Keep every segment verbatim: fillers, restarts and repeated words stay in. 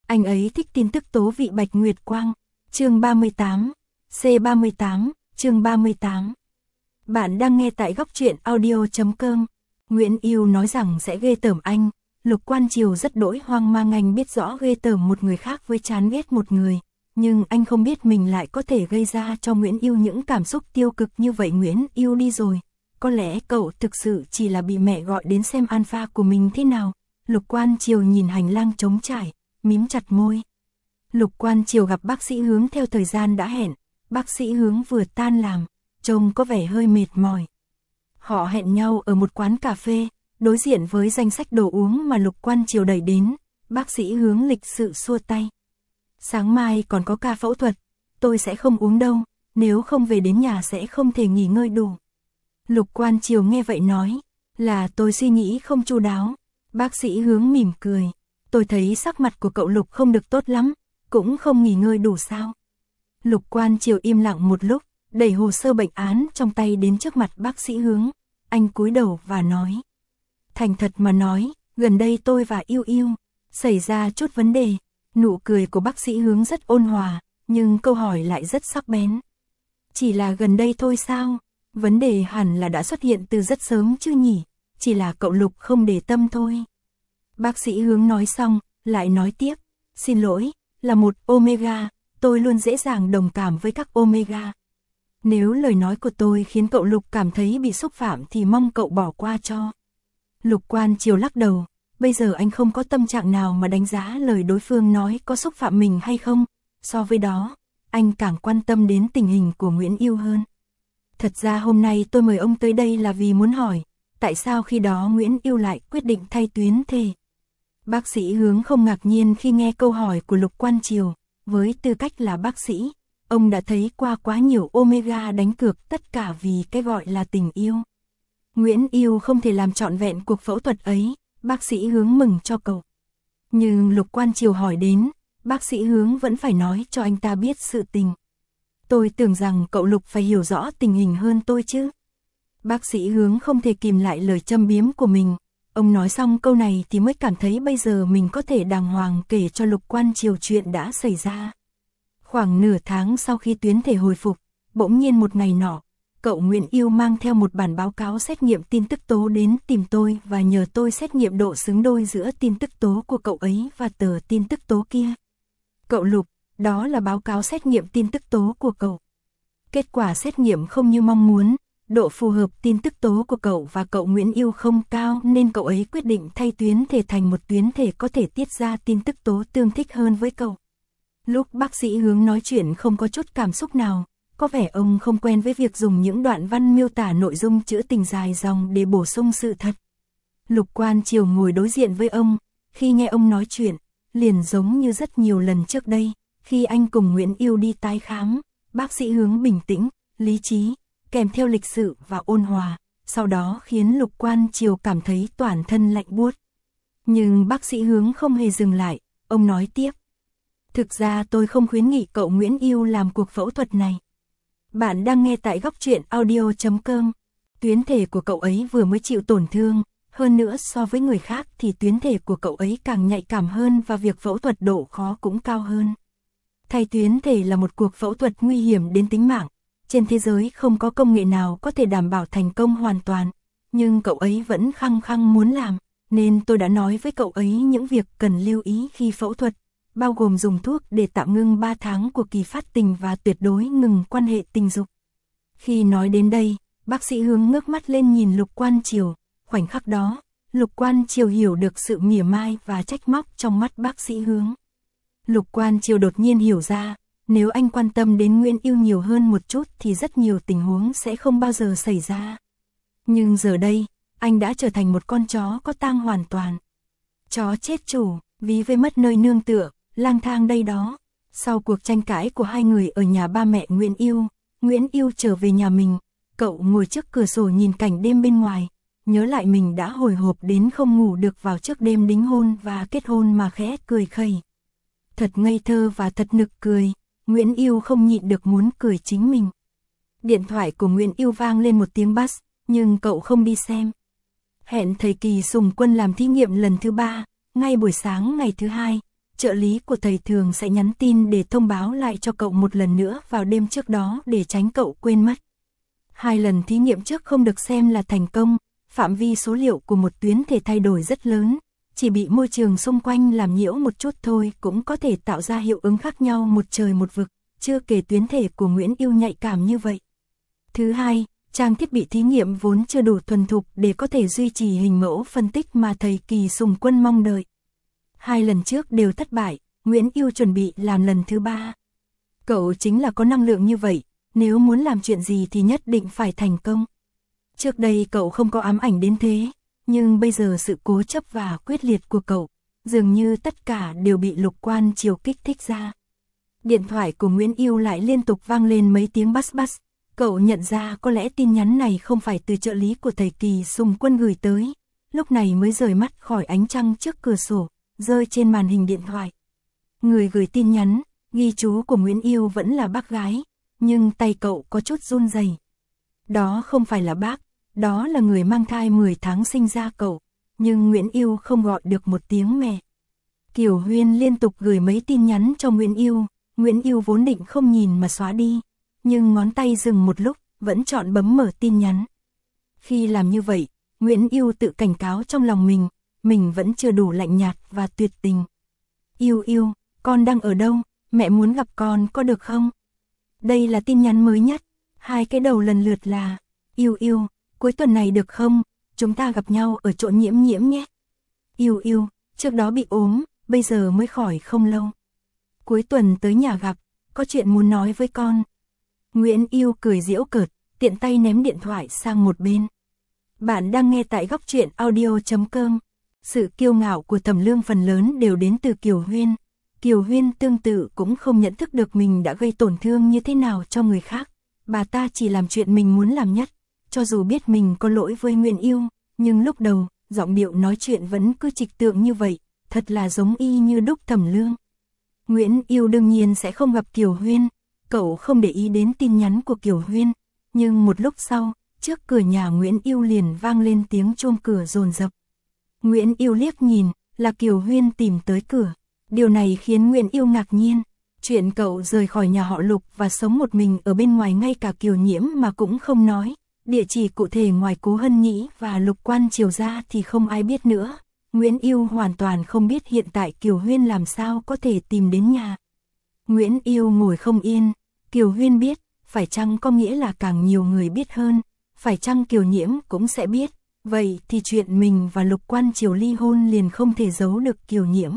Anh ấy thích tin tức tố vị Bạch Nguyệt Quang. Chương ba mươi tám, C ba mươi tám, chương ba mươi tám. Bạn đang nghe tại góc truyện audio chấm com. Nguyễn Yêu nói rằng sẽ ghê tởm anh. Lục Quan Triều rất đỗi hoang mang, anh biết rõ ghê tởm một người khác với chán ghét một người. Nhưng anh không biết mình lại có thể gây ra cho Nguyễn Yêu những cảm xúc tiêu cực như vậy. Nguyễn Yêu đi rồi. Có lẽ cậu thực sự chỉ là bị mẹ gọi đến xem alpha của mình thế nào. Lục Quan Triều nhìn hành lang trống trải, mím chặt môi. Lục Quan Triều gặp bác sĩ Hướng theo thời gian đã hẹn. Bác sĩ Hướng vừa tan làm, trông có vẻ hơi mệt mỏi. Họ hẹn nhau ở một quán cà phê, đối diện với danh sách đồ uống mà Lục Quan Triều đẩy đến. Bác sĩ Hướng lịch sự xua tay. Sáng mai còn có ca phẫu thuật, tôi sẽ không uống đâu, nếu không về đến nhà sẽ không thể nghỉ ngơi đủ. Lục Quan Triều nghe vậy nói, là tôi suy nghĩ không chu đáo. Bác sĩ Hướng mỉm cười, tôi thấy sắc mặt của cậu Lục không được tốt lắm, cũng không nghỉ ngơi đủ sao. Lục Quan Triều im lặng một lúc, đẩy hồ sơ bệnh án trong tay đến trước mặt bác sĩ Hướng. Anh cúi đầu và nói, thành thật mà nói, gần đây tôi và Yêu Yêu xảy ra chút vấn đề. Nụ cười của bác sĩ Hướng rất ôn hòa, nhưng câu hỏi lại rất sắc bén. Chỉ là gần đây thôi sao? Vấn đề hẳn là đã xuất hiện từ rất sớm chứ nhỉ? Chỉ là cậu Lục không để tâm thôi. Bác sĩ Hướng nói xong, lại nói tiếp. Xin lỗi, là một Omega, tôi luôn dễ dàng đồng cảm với các Omega. Nếu lời nói của tôi khiến cậu Lục cảm thấy bị xúc phạm thì mong cậu bỏ qua cho. Lục Quan Triều lắc đầu. Bây giờ anh không có tâm trạng nào mà đánh giá lời đối phương nói có xúc phạm mình hay không. So với đó, anh càng quan tâm đến tình hình của Nguyễn Yêu hơn. Thật ra hôm nay tôi mời ông tới đây là vì muốn hỏi, tại sao khi đó Nguyễn Yêu lại quyết định thay tuyến thề? Bác sĩ Hướng không ngạc nhiên khi nghe câu hỏi của Lục Quan Triều. Với tư cách là bác sĩ, ông đã thấy qua quá nhiều Omega đánh cược tất cả vì cái gọi là tình yêu. Nguyễn Yêu không thể làm trọn vẹn cuộc phẫu thuật ấy. Bác sĩ Hướng mừng cho cậu. Nhưng Lục Quan Triều hỏi đến, bác sĩ Hướng vẫn phải nói cho anh ta biết sự tình. Tôi tưởng rằng cậu Lục phải hiểu rõ tình hình hơn tôi chứ. Bác sĩ Hướng không thể kìm lại lời châm biếm của mình. Ông nói xong câu này thì mới cảm thấy bây giờ mình có thể đàng hoàng kể cho Lục Quan Triều chuyện đã xảy ra. Khoảng nửa tháng sau khi tuyến thể hồi phục, bỗng nhiên một ngày nọ, cậu Nguyễn Yêu mang theo một bản báo cáo xét nghiệm tin tức tố đến tìm tôi và nhờ tôi xét nghiệm độ xứng đôi giữa tin tức tố của cậu ấy và tờ tin tức tố kia. Cậu Lục, đó là báo cáo xét nghiệm tin tức tố của cậu. Kết quả xét nghiệm không như mong muốn, độ phù hợp tin tức tố của cậu và cậu Nguyễn Yêu không cao nên cậu ấy quyết định thay tuyến thể thành một tuyến thể có thể tiết ra tin tức tố tương thích hơn với cậu. Lúc bác sĩ Hướng nói chuyện không có chút cảm xúc nào. Có vẻ ông không quen với việc dùng những đoạn văn miêu tả nội dung trữ tình dài dòng để bổ sung sự thật. Lục Quan Triều ngồi đối diện với ông, khi nghe ông nói chuyện, liền giống như rất nhiều lần trước đây, khi anh cùng Nguyễn Yêu đi tái khám, bác sĩ Hướng bình tĩnh, lý trí, kèm theo lịch sự và ôn hòa, sau đó khiến Lục Quan Triều cảm thấy toàn thân lạnh buốt. Nhưng bác sĩ Hướng không hề dừng lại, ông nói tiếp. Thực ra tôi không khuyến nghị cậu Nguyễn Yêu làm cuộc phẫu thuật này. Bạn đang nghe tại góc truyện audio chấm com. Tuyến thể của cậu ấy vừa mới chịu tổn thương, hơn nữa so với người khác thì tuyến thể của cậu ấy càng nhạy cảm hơn và việc phẫu thuật độ khó cũng cao hơn. Thay tuyến thể là một cuộc phẫu thuật nguy hiểm đến tính mạng. Trên thế giới không có công nghệ nào có thể đảm bảo thành công hoàn toàn, nhưng cậu ấy vẫn khăng khăng muốn làm, nên tôi đã nói với cậu ấy những việc cần lưu ý khi phẫu thuật, bao gồm dùng thuốc để tạm ngưng ba tháng của kỳ phát tình và tuyệt đối ngừng quan hệ tình dục. Khi nói đến đây, bác sĩ Hướng ngước mắt lên nhìn Lục Quan Triều, khoảnh khắc đó, Lục Quan Triều hiểu được sự mỉa mai và trách móc trong mắt bác sĩ Hướng. Lục Quan Triều đột nhiên hiểu ra, nếu anh quan tâm đến Nguyễn Yêu nhiều hơn một chút thì rất nhiều tình huống sẽ không bao giờ xảy ra. Nhưng giờ đây, anh đã trở thành một con chó có tang hoàn toàn. Chó chết chủ, ví với mất nơi nương tựa, lang thang đây đó. Sau cuộc tranh cãi của hai người ở nhà ba mẹ Nguyễn Yêu, Nguyễn Yêu trở về nhà mình, cậu ngồi trước cửa sổ nhìn cảnh đêm bên ngoài, nhớ lại mình đã hồi hộp đến không ngủ được vào trước đêm đính hôn và kết hôn mà khẽ cười khẩy. Thật ngây thơ và thật nực cười, Nguyễn Yêu không nhịn được muốn cười chính mình. Điện thoại của Nguyễn Yêu vang lên một tiếng bass, nhưng cậu không đi xem. Hẹn thầy Kỳ Sùng Quân làm thí nghiệm lần thứ ba, ngay buổi sáng ngày thứ hai, trợ lý của thầy thường sẽ nhắn tin để thông báo lại cho cậu một lần nữa vào đêm trước đó để tránh cậu quên mất. Hai lần thí nghiệm trước không được xem là thành công, phạm vi số liệu của một tuyến thể thay đổi rất lớn, chỉ bị môi trường xung quanh làm nhiễu một chút thôi cũng có thể tạo ra hiệu ứng khác nhau một trời một vực, chưa kể tuyến thể của Nguyễn Yêu nhạy cảm như vậy. Thứ hai, trang thiết bị thí nghiệm vốn chưa đủ thuần thục để có thể duy trì hình mẫu phân tích mà thầy Kỳ Sùng Quân mong đợi. Hai lần trước đều thất bại, Nguyễn Yêu chuẩn bị làm lần thứ ba. Cậu chính là có năng lượng như vậy, nếu muốn làm chuyện gì thì nhất định phải thành công. Trước đây cậu không có ám ảnh đến thế, nhưng bây giờ sự cố chấp và quyết liệt của cậu, dường như tất cả đều bị Lục Quan Triều kích thích ra. Điện thoại của Nguyễn Yêu lại liên tục vang lên mấy tiếng bass bass. Cậu nhận ra có lẽ tin nhắn này không phải từ trợ lý của thầy Kỳ Sùng Quân gửi tới, lúc này mới rời mắt khỏi ánh trăng trước cửa sổ, rơi trên màn hình điện thoại. Người gửi tin nhắn, ghi chú của Nguyễn Yêu vẫn là bác gái, nhưng tay cậu có chút run rẩy. Đó không phải là bác, đó là người mang thai mười tháng sinh ra cậu, nhưng Nguyễn Yêu không gọi được một tiếng mẹ. Kiều Huyên liên tục gửi mấy tin nhắn cho Nguyễn Yêu, Nguyễn Yêu vốn định không nhìn mà xóa đi, nhưng ngón tay dừng một lúc, vẫn chọn bấm mở tin nhắn. Khi làm như vậy, Nguyễn Yêu tự cảnh cáo trong lòng mình, mình vẫn chưa đủ lạnh nhạt và tuyệt tình. Yêu yêu, con đang ở đâu, mẹ muốn gặp con có được không? Đây là tin nhắn mới nhất, hai cái đầu lần lượt là, yêu yêu, cuối tuần này được không, chúng ta gặp nhau ở chỗ Nhiễm Nhiễm nhé. Yêu yêu, trước đó bị ốm, bây giờ mới khỏi không lâu. Cuối tuần tới nhà gặp, có chuyện muốn nói với con. Nguyễn Yêu cười giễu cợt, tiện tay ném điện thoại sang một bên. Bạn đang nghe tại góc truyện audio chấm com. Sự kiêu ngạo của Thẩm Lương phần lớn đều đến từ Kiều Huyên. Kiều Huyên tương tự cũng không nhận thức được mình đã gây tổn thương như thế nào cho người khác. Bà ta chỉ làm chuyện mình muốn làm nhất, cho dù biết mình có lỗi với Nguyễn Yêu, nhưng lúc đầu, giọng điệu nói chuyện vẫn cứ trịch tượng như vậy, thật là giống y như đúc Thẩm Lương. Nguyễn Yêu đương nhiên sẽ không gặp Kiều Huyên, cậu không để ý đến tin nhắn của Kiều Huyên, nhưng một lúc sau, trước cửa nhà Nguyễn Yêu liền vang lên tiếng chuông cửa dồn dập. Nguyễn Yêu liếc nhìn, là Kiều Huyên tìm tới cửa. Điều này khiến Nguyễn Yêu ngạc nhiên. Chuyện cậu rời khỏi nhà họ Lục và sống một mình ở bên ngoài ngay cả Kiều Nhiễm mà cũng không nói. Địa chỉ cụ thể ngoài Cố Hân Nhĩ và Lục Quan Triều ra thì không ai biết nữa. Nguyễn Yêu hoàn toàn không biết hiện tại Kiều Huyên làm sao có thể tìm đến nhà. Nguyễn Yêu ngồi không yên. Kiều Huyên biết, phải chăng có nghĩa là càng nhiều người biết hơn, phải chăng Kiều Nhiễm cũng sẽ biết. Vậy thì chuyện mình và Lục Quan Triều ly hôn liền không thể giấu được Kiều Nhiễm.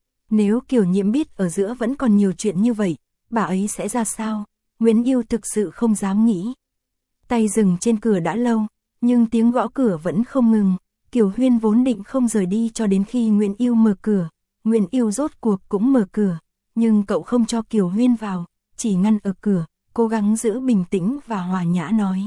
Nếu Kiều Nhiễm biết ở giữa vẫn còn nhiều chuyện như vậy, bà ấy sẽ ra sao? Nguyễn Yêu thực sự không dám nghĩ. Tay dừng trên cửa đã lâu, nhưng tiếng gõ cửa vẫn không ngừng. Kiều Huyên vốn định không rời đi cho đến khi Nguyễn Yêu mở cửa. Nguyễn Yêu rốt cuộc cũng mở cửa, nhưng cậu không cho Kiều Huyên vào, chỉ ngăn ở cửa, cố gắng giữ bình tĩnh và hòa nhã nói.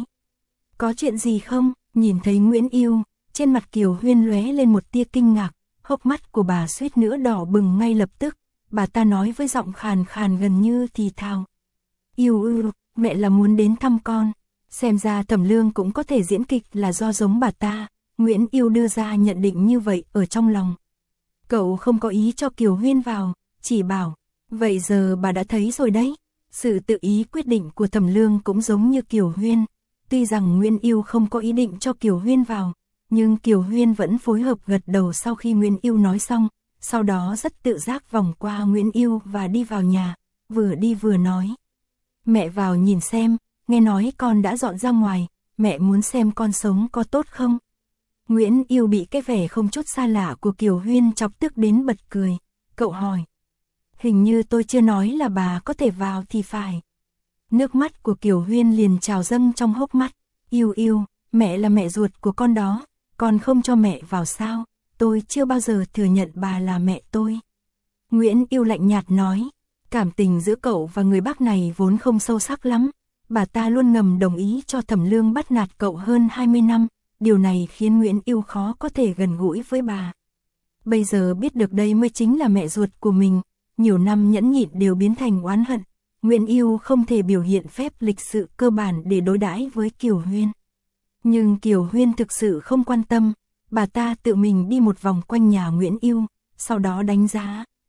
Có chuyện gì không? Nhìn thấy Nguyễn Yêu, trên mặt Kiều Huyên lóe lên một tia kinh ngạc, hốc mắt của bà suýt nữa đỏ bừng ngay lập tức. Bà ta nói với giọng khàn khàn gần như thì thào. Yêu ư, mẹ là muốn đến thăm con. Xem ra Thẩm Lương cũng có thể diễn kịch là do giống bà ta. Nguyễn Yêu đưa ra nhận định như vậy ở trong lòng. Cậu không có ý cho Kiều Huyên vào, chỉ bảo, vậy giờ bà đã thấy rồi đấy. Sự tự ý quyết định của Thẩm Lương cũng giống như Kiều Huyên. Tuy rằng Nguyễn Yêu không có ý định cho Kiều Huyên vào, nhưng Kiều Huyên vẫn phối hợp gật đầu sau khi Nguyễn Yêu nói xong, sau đó rất tự giác vòng qua Nguyễn Yêu và đi vào nhà, vừa đi vừa nói. Mẹ vào nhìn xem, nghe nói con đã dọn ra ngoài, mẹ muốn xem con sống có tốt không? Nguyễn Yêu bị cái vẻ không chút xa lạ của Kiều Huyên chọc tức đến bật cười, cậu hỏi. Hình như tôi chưa nói là bà có thể vào thì phải. Nước mắt của Kiều Huyên liền trào dâng trong hốc mắt. Yêu yêu, mẹ là mẹ ruột của con đó, con không cho mẹ vào sao? Tôi chưa bao giờ thừa nhận bà là mẹ tôi. Nguyễn Yêu lạnh nhạt nói, cảm tình giữa cậu và người bác này vốn không sâu sắc lắm. Bà ta luôn ngầm đồng ý cho Thẩm Lương bắt nạt cậu hơn hai mươi năm, điều này khiến Nguyễn Yêu khó có thể gần gũi với bà. Bây giờ biết được đây mới chính là mẹ ruột của mình, nhiều năm nhẫn nhịn đều biến thành oán hận. Nguyễn Yêu không thể biểu hiện phép lịch sự cơ bản để đối đãi với Kiều Huyên. Nhưng Kiều Huyên thực sự không quan tâm, bà ta tự mình đi một vòng quanh nhà Nguyễn Yêu, sau đó đánh giá.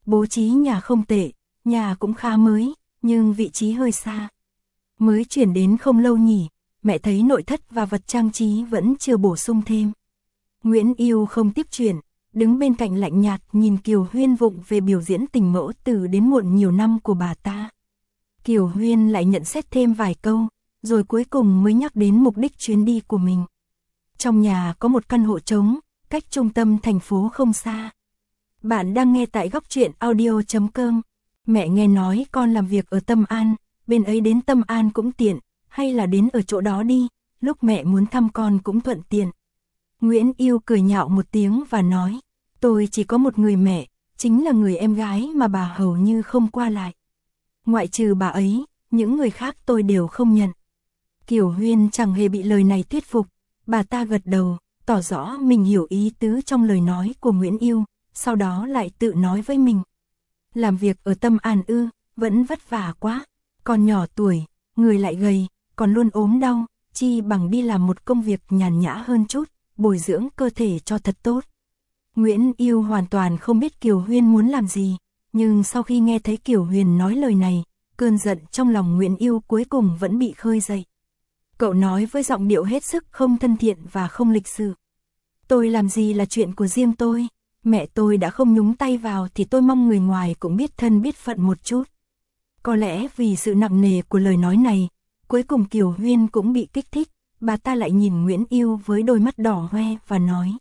Bố trí nhà không tệ, nhà cũng khá mới, nhưng vị trí hơi xa. Mới chuyển đến không lâu nhỉ, mẹ thấy nội thất và vật trang trí vẫn chưa bổ sung thêm. Nguyễn Yêu không tiếp chuyện, đứng bên cạnh lạnh nhạt nhìn Kiều Huyên vụng về biểu diễn tình mẫu từ đến muộn nhiều năm của bà ta. Kiều Huyên lại nhận xét thêm vài câu, rồi cuối cùng mới nhắc đến mục đích chuyến đi của mình. Trong nhà có một căn hộ trống, cách trung tâm thành phố không xa. Bạn đang nghe tại góc truyện audio chấm com. Mẹ nghe nói con làm việc ở Tâm An, bên ấy đến Tâm An cũng tiện, hay là đến ở chỗ đó đi, lúc mẹ muốn thăm con cũng thuận tiện. Nguyễn Yêu cười nhạo một tiếng và nói, tôi chỉ có một người mẹ, chính là người em gái mà bà hầu như không qua lại. Ngoại trừ bà ấy, những người khác tôi đều không nhận. Kiều Huyên chẳng hề bị lời này thuyết phục, bà ta gật đầu, tỏ rõ mình hiểu ý tứ trong lời nói của Nguyễn Yêu, sau đó lại tự nói với mình. Làm việc ở Tâm An ư, vẫn vất vả quá, còn nhỏ tuổi, người lại gầy, còn luôn ốm đau, chi bằng đi làm một công việc nhàn nhã hơn chút, bồi dưỡng cơ thể cho thật tốt. Nguyễn Yêu hoàn toàn không biết Kiều Huyên muốn làm gì, nhưng sau khi nghe thấy Kiều Huyền nói lời này, cơn giận trong lòng Nguyễn Yêu cuối cùng vẫn bị khơi dậy. Cậu nói với giọng điệu hết sức không thân thiện và không lịch sự. Tôi làm gì là chuyện của riêng tôi, mẹ tôi đã không nhúng tay vào thì tôi mong người ngoài cũng biết thân biết phận một chút. Có lẽ vì sự nặng nề của lời nói này, cuối cùng Kiều Huyên cũng bị kích thích, bà ta lại nhìn Nguyễn Yêu với đôi mắt đỏ hoe và nói.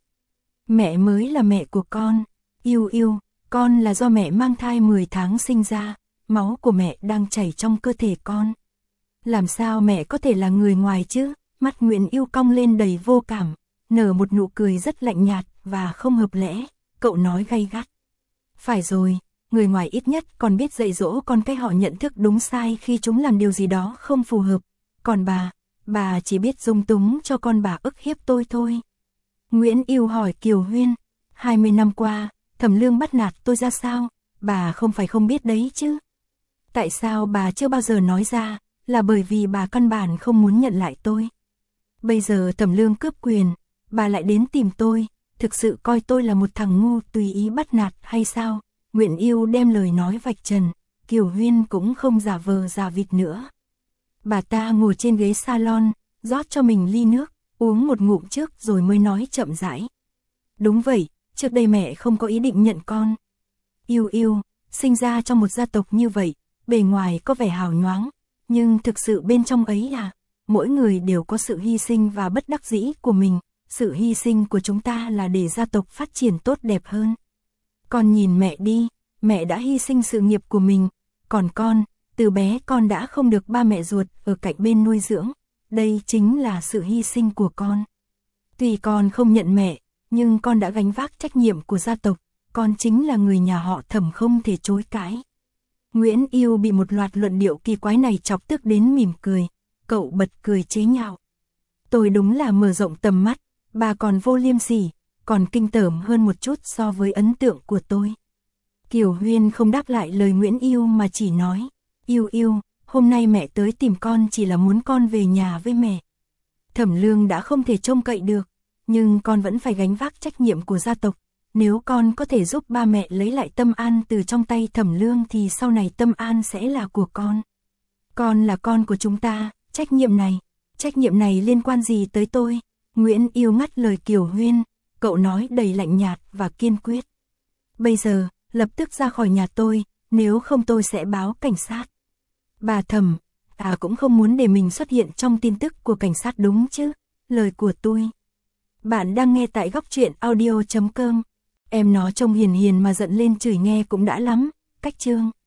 Mẹ mới là mẹ của con, Yêu Yêu, con là do mẹ mang thai mười tháng sinh ra, máu của mẹ đang chảy trong cơ thể con. Làm sao mẹ có thể là người ngoài chứ? Mắt Nguyễn Yêu cong lên đầy vô cảm, nở một nụ cười rất lạnh nhạt và không hợp lẽ, cậu nói gay gắt. Phải rồi, người ngoài ít nhất còn biết dạy dỗ con cái họ nhận thức đúng sai khi chúng làm điều gì đó không phù hợp. Còn bà, bà chỉ biết dung túng cho con bà ức hiếp tôi thôi. Nguyễn Yêu hỏi Kiều Huyên, hai mươi năm qua, Thẩm Lương bắt nạt tôi ra sao? Bà không phải không biết đấy chứ. Tại sao bà chưa bao giờ nói ra? Là bởi vì bà căn bản không muốn nhận lại tôi. Bây giờ Thẩm Lương cướp quyền, bà lại đến tìm tôi, thực sự coi tôi là một thằng ngu tùy ý bắt nạt hay sao? Nguyễn Yêu đem lời nói vạch trần, Kiều Huyên cũng không giả vờ giả vịt nữa. Bà ta ngồi trên ghế salon, rót cho mình ly nước, uống một ngụm trước rồi mới nói chậm rãi. Đúng vậy, trước đây mẹ không có ý định nhận con. Yêu Yêu, sinh ra trong một gia tộc như vậy, bề ngoài có vẻ hào nhoáng, nhưng thực sự bên trong ấy à, mỗi người đều có sự hy sinh và bất đắc dĩ của mình, sự hy sinh của chúng ta là để gia tộc phát triển tốt đẹp hơn. Con nhìn mẹ đi, mẹ đã hy sinh sự nghiệp của mình, còn con, từ bé con đã không được ba mẹ ruột ở cạnh bên nuôi dưỡng, đây chính là sự hy sinh của con. Tuy con không nhận mẹ, nhưng con đã gánh vác trách nhiệm của gia tộc, con chính là người nhà họ Thẩm không thể chối cãi. Nguyễn Yêu bị một loạt luận điệu kỳ quái này chọc tức đến mỉm cười, cậu bật cười chế nhạo. Tôi đúng là mở rộng tầm mắt, bà còn vô liêm sỉ, còn kinh tởm hơn một chút so với ấn tượng của tôi. Kiều Huyên không đáp lại lời Nguyễn Yêu mà chỉ nói, Yêu Yêu, hôm nay mẹ tới tìm con chỉ là muốn con về nhà với mẹ. Thẩm Lương đã không thể trông cậy được, nhưng con vẫn phải gánh vác trách nhiệm của gia tộc. Nếu con có thể giúp ba mẹ lấy lại Tâm An từ trong tay Thẩm Lương thì sau này Tâm An sẽ là của con. Con là con của chúng ta, trách nhiệm này, trách nhiệm này liên quan gì tới tôi? Nguyễn Yêu ngắt lời Kiều Huyên, cậu nói đầy lạnh nhạt và kiên quyết. Bây giờ, lập tức ra khỏi nhà tôi, nếu không tôi sẽ báo cảnh sát. Bà Thẩm, ta cũng không muốn để mình xuất hiện trong tin tức của cảnh sát đúng chứ, lời của tôi. Bạn đang nghe tại góc truyện audio chấm com. Em nó trông hiền hiền mà giận lên chửi nghe cũng đã lắm, cách chương.